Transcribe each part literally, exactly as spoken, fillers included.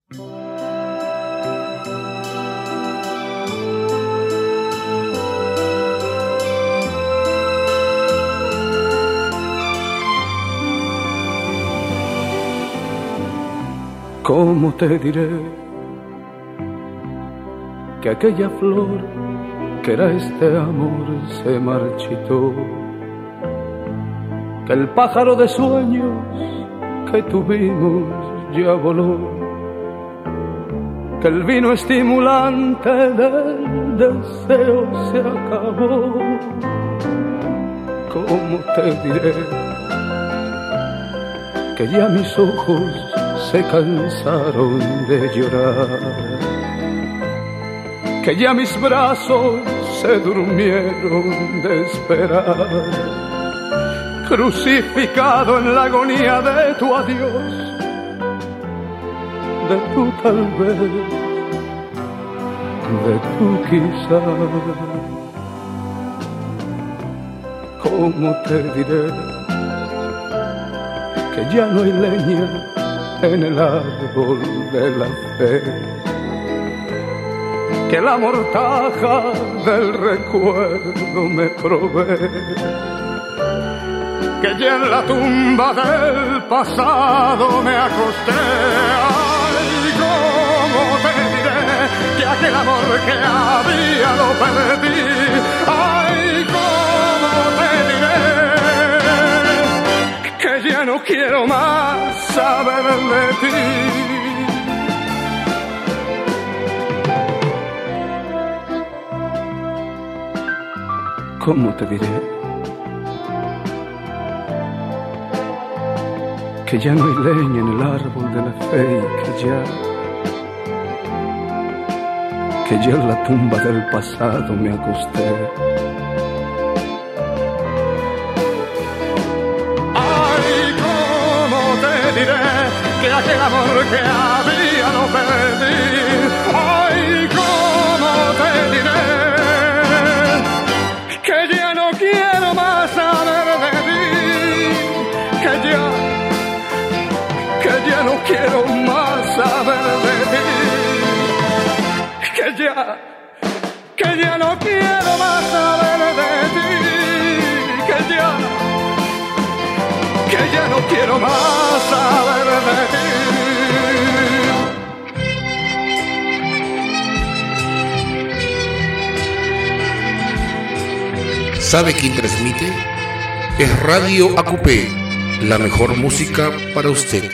¿Cómo te diré que aquella flor que era este amor se marchitó? Que el pájaro de sueños que tuvimos ya voló, que el vino estimulante del deseo se acabó. ¿Cómo te diré que ya mis ojos se cansaron de llorar, que ya mis brazos se durmieron de esperar, crucificado en la agonía de tu adiós, de tu tal vez, de tu quizá? ¿Cómo te diré que ya no hay leña en el árbol de la fe, que la mortaja del recuerdo me provee, que ya en la tumba del pasado me acosté? Ay, ¿cómo te diré que aquel amor que había lo perdí? Ay, ¿cómo te diré que ya no quiero más saber de ti? ¿Cómo te diré que ya no hay leña en el árbol de la fe y que ya, que ya en la tumba del pasado me acosté? Que aquel amor que había lo perdí. Ay, ¿cómo te diré que ya no quiero más saber de ti? Que ya, que ya no quiero más saber de ti. Que ya, que ya no quiero más saber de ti. Que ya, que ya no quiero más saber de ti. ¿Sabe quién transmite? Es Radio A Q P, la mejor música para usted.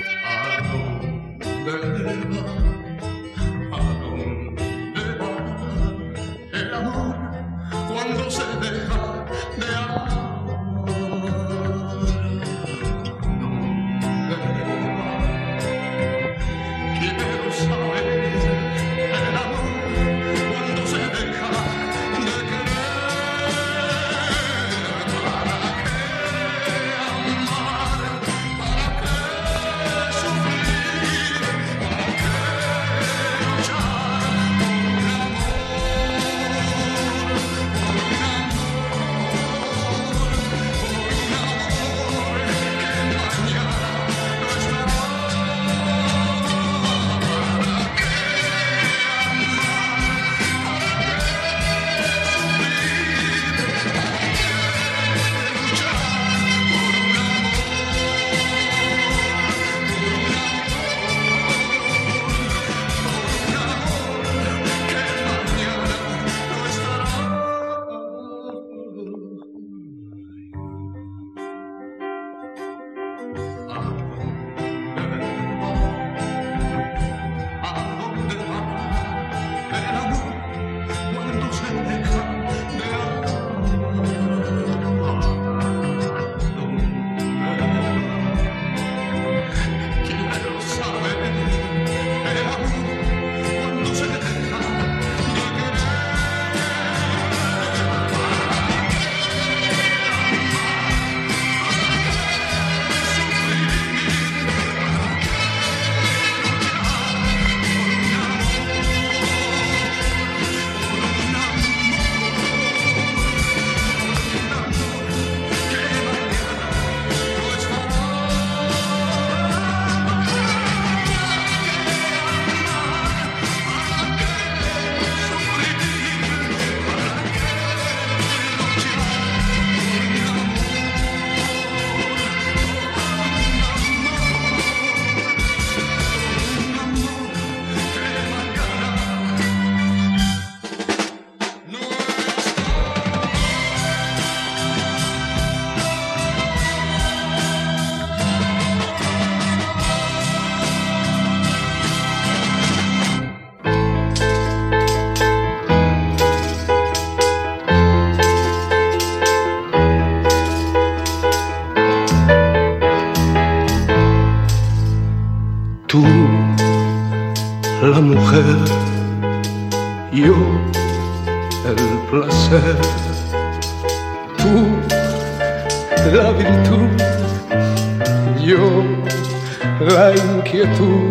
la mujer, yo el placer, tú la virtud, yo la inquietud,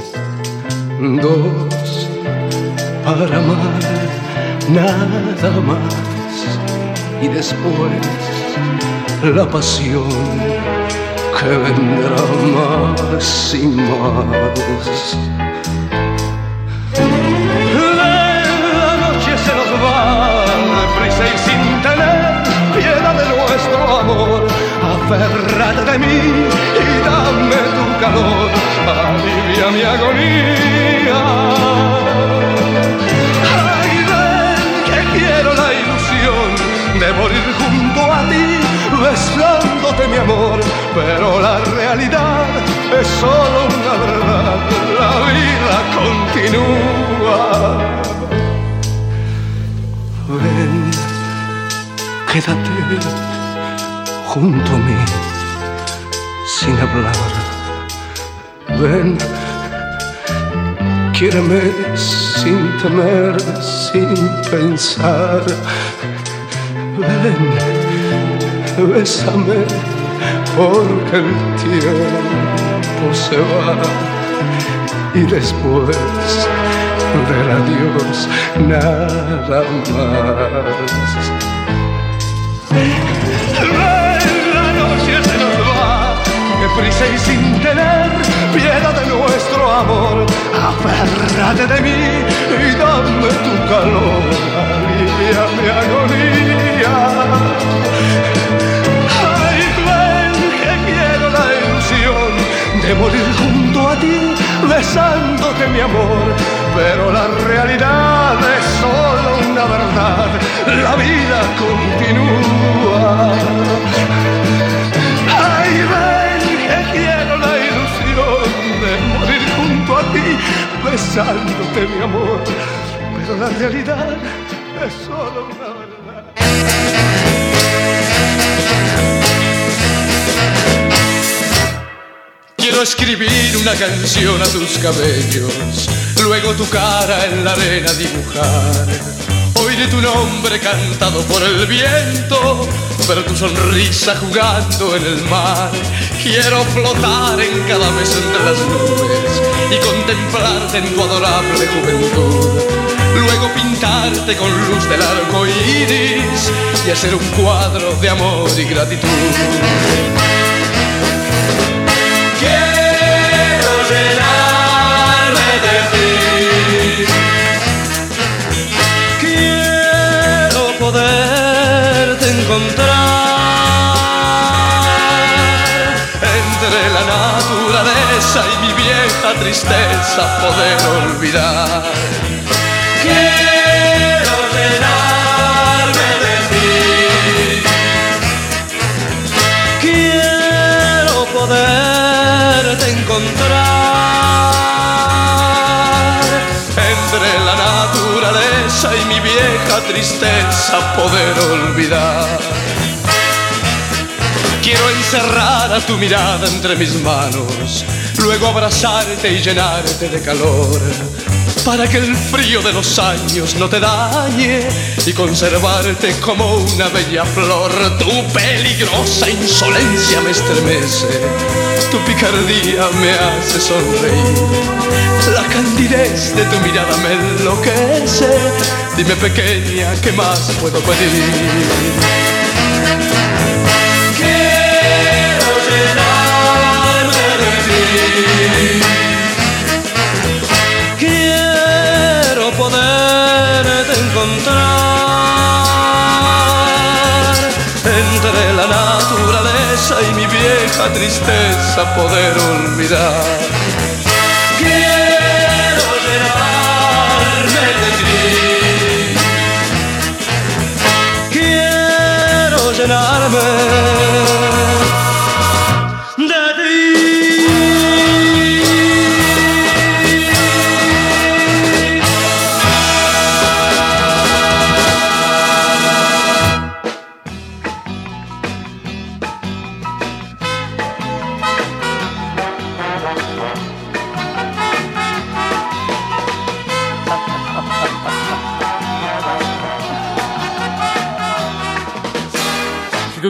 dos para amar nada más, y después la pasión que vendrá más y más. La noche se nos va deprisa y sin tener piedad de nuestro amor. Aférrate de mí y dame tu calor, alivia mi agonía. Ay, ven que quiero la ilusión de morir junto a ti, besándote mi amor, pero la realidad es solo una verdad, la vida continúa. Ven, quédate junto a mí, sin hablar. Ven, quiéreme sin temer, sin pensar. Ven, bésame, porque el tiempo se va y después del adiós nada más. La noche se nos va deprisa y sin tener piedad de nuestro amor. Aférrate de mí y dame tu calor, alivia mi agonía. Ay, ven que quiero la ilusión de morir junto a ti, besándote mi amor, pero la realidad es solo una verdad, la vida continúa. Ay, ven que quiero la ilusión de morir junto a ti, besándote mi amor, pero la realidad es solo una verdad. Quiero escribir una canción a tus cabellos, luego tu cara en la arena dibujar. Oiré tu nombre cantado por el viento, ver tu sonrisa jugando en el mar. Quiero flotar en cada vez entre las nubes y contemplarte en tu adorable juventud. Luego pintarte con luz del arco iris y hacer un cuadro de amor y gratitud. Quiero llenarme de ti, quiero poderte encontrar entre la naturaleza y mi vieja tristeza, poder olvidar. Quiero llenarme de ti, quiero poderte encontrar entre la naturaleza y mi vieja tristeza, poder olvidar. Quiero encerrar a tu mirada entre mis manos, luego abrazarte y llenarte de calor, para que el frío de los años no te dañe y conservarte como una bella flor. Tu peligrosa insolencia me estremece, tu picardía me hace sonreír, la candidez de tu mirada me enloquece. Dime, pequeña, ¿qué más puedo pedir? Quiero llenarme de ti, quiero poderte encontrar entre la naturaleza y mi vieja tristeza, poder olvidar. Quiero llenarme de ti, quiero llenarme de ti.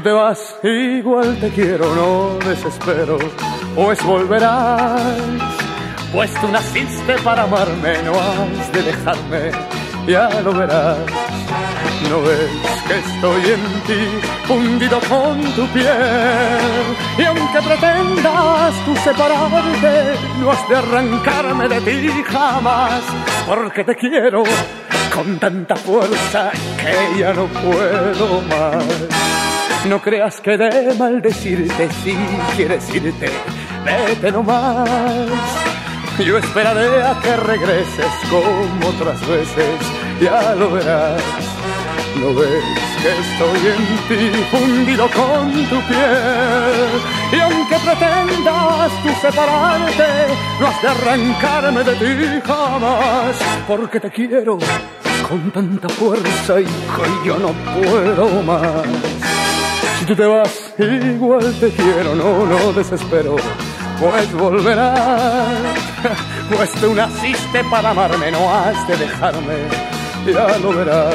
tú te vas, igual te quiero, no desespero, pues volverás. Pues tú naciste para amarme, no has de dejarme, ya lo verás. ¿No ves que estoy en ti, fundido con tu piel? Y aunque pretendas tú separarte, no has de arrancarme de ti jamás, porque te quiero con tanta fuerza que ya no puedo más. No creas que de maldecirte, si quieres irte, vete nomás. Yo esperaré a que regreses como otras veces, ya lo verás. ¿No ves que estoy en ti, fundido con tu piel? Y aunque pretendas tú separarte, no has de arrancarme de ti jamás, porque te quiero con tanta fuerza y que yo no puedo más. Si tú te vas, igual te quiero, no, no desespero, pues volverás. Pues tú naciste para amarme, no has de dejarme, ya lo verás.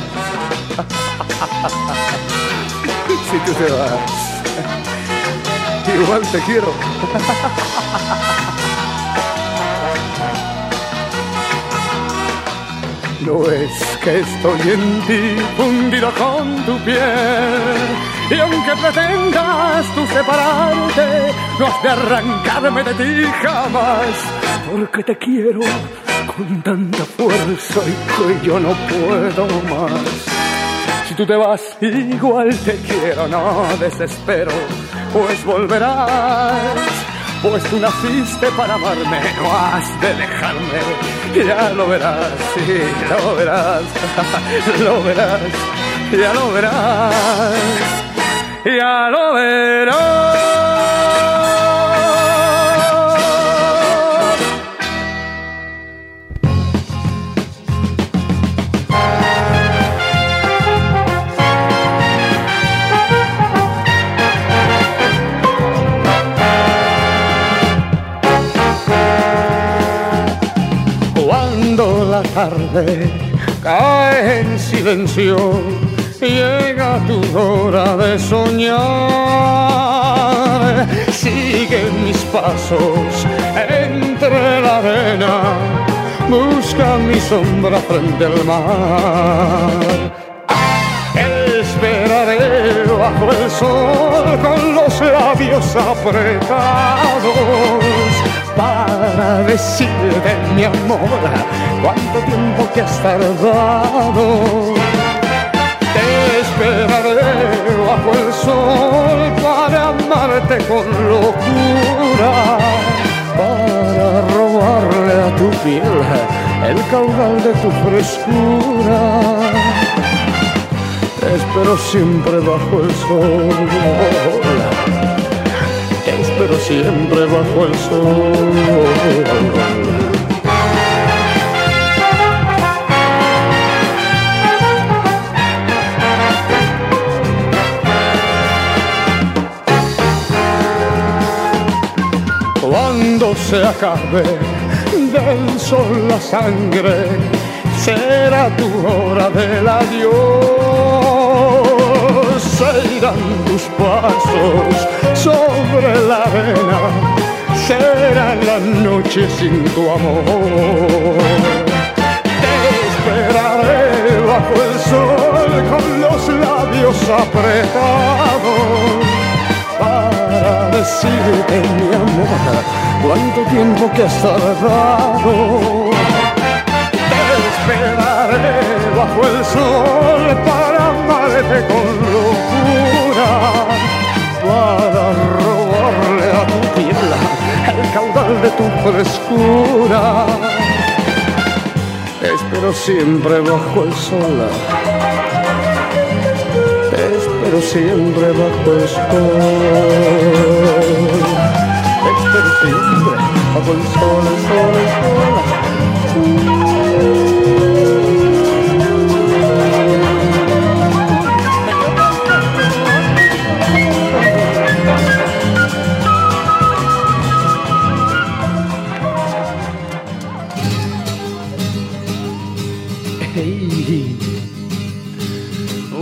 Si tú te vas, igual te quiero. No es que estoy en ti, fundido con tu piel, y aunque pretendas tú separarte, no has de arrancarme de ti jamás, porque te quiero con tanta fuerza y que yo no puedo más. Si tú te vas, igual te quiero, no desespero, pues volverás. Pues tú naciste para amarme, no has de dejarme, ya lo verás, sí, lo verás, lo verás, ya lo verás, ya lo verás. La tarde cae en silencio, llega tu hora de soñar. Sigue mis pasos entre la arena, busca mi sombra frente al mar. Esperaré bajo el sol con los labios apretados para decirte, mi amor, cuánto tiempo que has tardado. Te esperaré bajo el sol para amarte con locura, para robarle a tu piel el caudal de tu frescura. Te espero siempre bajo el sol, te espero siempre bajo el sol. Cuando se acabe del sol la sangre, será tu hora del adiós. Se irán tus pasos sobre la arena, será la noche sin tu amor. Te esperaré bajo el sol con los labios apretados para decirte, mi amor, cuánto tiempo que has tardado. Esperaré bajo el sol para amarte con locura, para robarle a tu piel el caudal de tu frescura. Te espero siempre bajo el sol, te espero siempre bajo el sol, te espero siempre bajo el sol, el sol, el sol.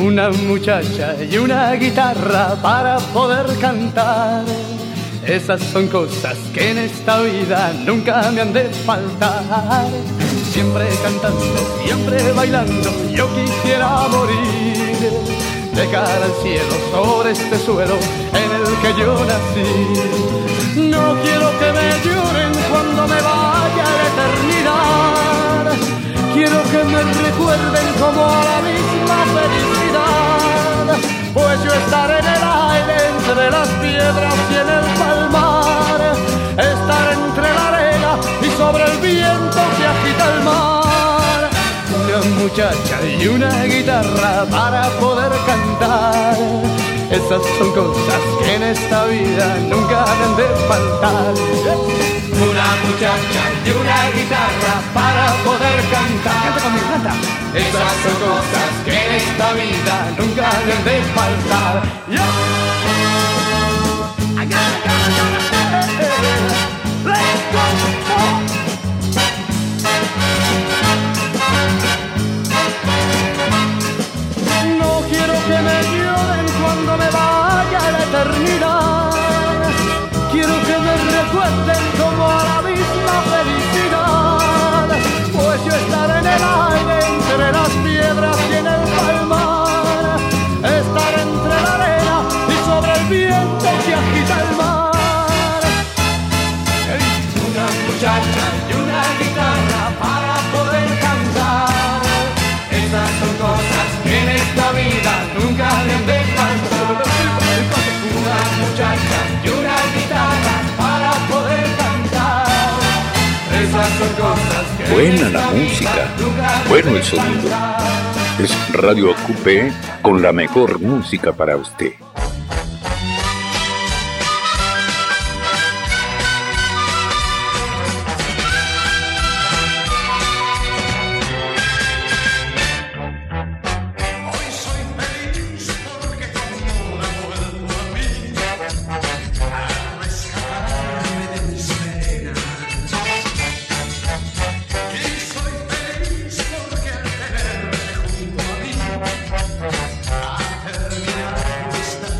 una muchacha y una guitarra para poder cantar. Esas son cosas que en esta vida nunca me han de faltar. Siempre cantando, siempre bailando, yo quisiera morir de cara al cielo sobre este suelo en el que yo nací. No quiero que me lloren cuando me vaya a la eternidad. Quiero que me recuerden como a la misma felicidad, pues yo estaré en el aire entre las piedras y en el palmar, estar entre la arena y sobre el viento que agita el mar. Una muchacha y una guitarra para poder cantar. Esas son cosas que en esta vida nunca deben de faltar. Una muchacha y una guitarra para poder cantar. Canta conmigo, canta. Esas son cosas que en esta vida nunca deben de faltar. Yeah. Let's go. No quiero que me lloren cuando me vaya a la eternidad. Quiero que me recuerden como a la misma felicidad, pues yo estaré en el aire entre las piedras y en el palmar, estar entre la arena y sobre el viento que agita el mar. Una muchacha y una guitarra para poder cantar. Esas son cosas que en esta vida nunca deben de faltar. Una muchacha y una guitarra para poder cantar. Esas son cosas que buena la música, bueno el sonido. Es Radio Acupé con la mejor música para usted. Terminar esta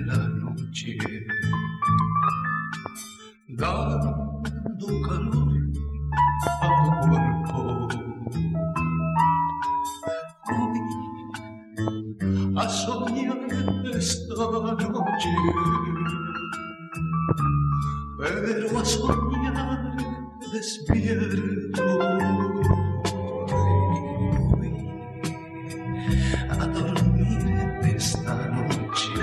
la noche, dando calor a tu cuerpo. Voy a soñar esta noche, pero a soñar despierto. Voy a dormir esta noche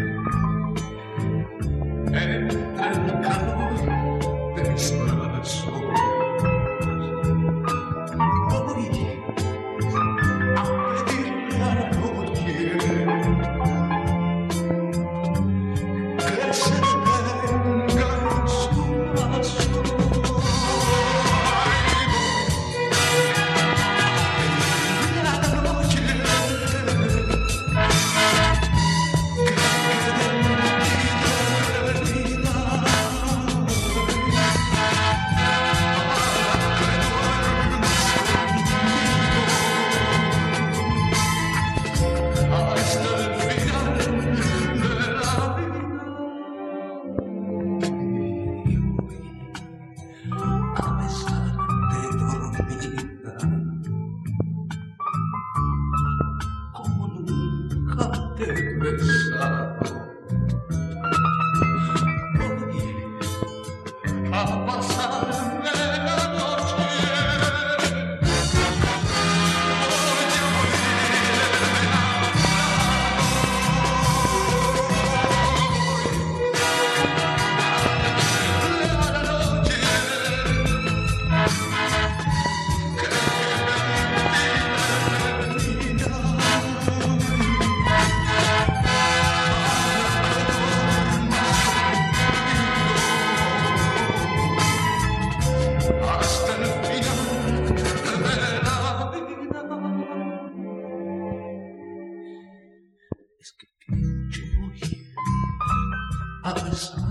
entre el calor de mis brazos. Voy a pedirle a la noche que se detenga en su paso. Es que yo voy a besar